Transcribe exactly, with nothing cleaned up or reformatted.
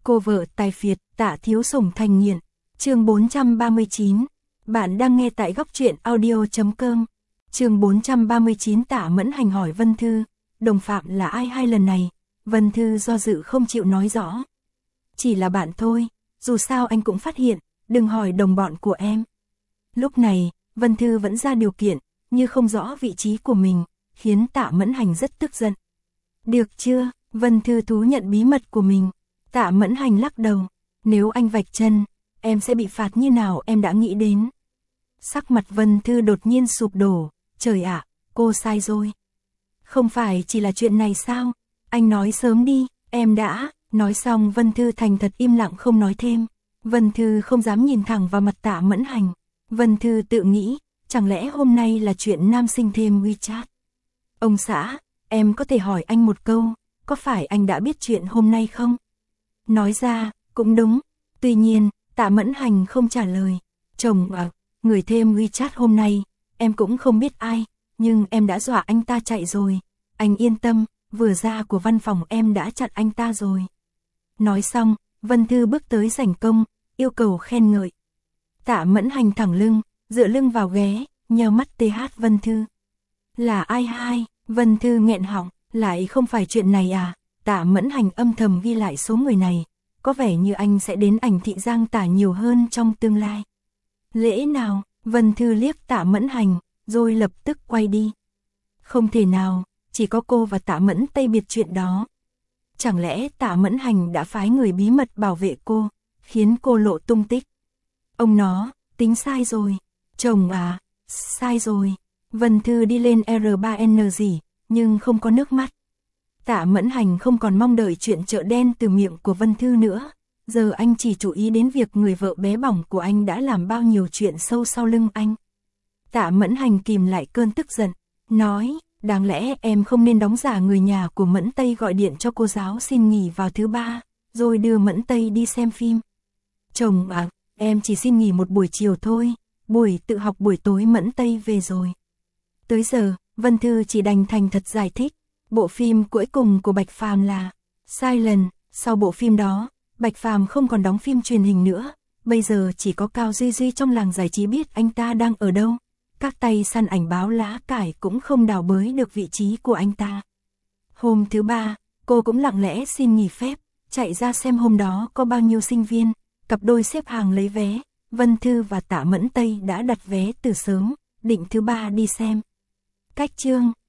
Cô vợ tài phiệt, Tạ Thiếu Sủng thành nghiện. Chương bốn trăm ba mươi chín. Bạn đang nghe tại góc truyện audio chấm com. Chương bốn trăm ba mươi chín. Tạ Mẫn Hành hỏi Vân Thư, đồng phạm là ai hai lần này? Vân Thư do dự không chịu nói rõ. Chỉ là bạn thôi, dù sao anh cũng phát hiện, đừng hỏi đồng bọn của em. Lúc này, Vân Thư vẫn ra điều kiện, như không rõ vị trí của mình, khiến Tạ Mẫn Hành rất tức giận. Được chưa, Vân Thư thú nhận bí mật của mình. Tạ Mẫn Hành lắc đầu, nếu anh vạch chân, em sẽ bị phạt như nào em đã nghĩ đến. Sắc mặt Vân Thư đột nhiên sụp đổ, trời ạ, cô sai rồi. Không phải chỉ là chuyện này sao, anh nói sớm đi, em đã, nói xong Vân Thư thành thật im lặng không nói thêm. Vân Thư không dám nhìn thẳng vào mặt Tạ Mẫn Hành. Vân Thư tự nghĩ, chẳng lẽ hôm nay là chuyện nam sinh thêm WeChat. Ông xã, em có thể hỏi anh một câu, có phải anh đã biết chuyện hôm nay không? Nói ra, cũng đúng, tuy nhiên, Tạ Mẫn Hành không trả lời. Chồng à, người thêm WeChat hôm nay, em cũng không biết ai, nhưng em đã dọa anh ta chạy rồi. Anh yên tâm, vừa ra của văn phòng em đã chặn anh ta rồi. Nói xong, Vân Thư bước tới sảnh công, yêu cầu khen ngợi. Tạ Mẫn Hành thẳng lưng, dựa lưng vào ghế, nheo mắt tê hát Vân Thư. Là ai hai? Vân Thư nghẹn họng, lại không phải chuyện này à? Tạ Mẫn Hành âm thầm ghi lại số người này, có vẻ như anh sẽ đến ảnh thị Giang Tả nhiều hơn trong tương lai. Lẽ nào? Vân Thư liếc Tạ Mẫn Hành, rồi lập tức quay đi. Không thể nào, chỉ có cô và Tạ Mẫn Tây biết chuyện đó. Chẳng lẽ Tạ Mẫn Hành đã phái người bí mật bảo vệ cô, khiến cô lộ tung tích? Ông nó, tính sai rồi. Chồng à, sai rồi. Vân Thư đi lên R ba N gì, nhưng không có nước mắt. Tạ Mẫn Hành không còn mong đợi chuyện chợ đen từ miệng của Vân Thư nữa. Giờ anh chỉ chú ý đến việc người vợ bé bỏng của anh đã làm bao nhiêu chuyện sâu sau lưng anh. Tạ Mẫn Hành kìm lại cơn tức giận, nói, đáng lẽ em không nên đóng giả người nhà của Mẫn Tây gọi điện cho cô giáo xin nghỉ vào thứ ba, rồi đưa Mẫn Tây đi xem phim. Chồng à, em chỉ xin nghỉ một buổi chiều thôi, buổi tự học buổi tối Mẫn Tây về rồi. Tới giờ, Vân Thư chỉ đành thành thật giải thích, bộ phim cuối cùng của Bạch Phàm là Silent, sau bộ phim đó, Bạch Phàm không còn đóng phim truyền hình nữa, bây giờ chỉ có Cao Duy Duy trong làng giải trí biết anh ta đang ở đâu. Các tay săn ảnh báo lá cải cũng không đào bới được vị trí của anh ta. Hôm thứ ba, cô cũng lặng lẽ xin nghỉ phép, chạy ra xem hôm đó có bao nhiêu sinh viên, cặp đôi xếp hàng lấy vé. Vân Thư và Tạ Mẫn Tây đã đặt vé từ sớm, định thứ ba đi xem. Cách chương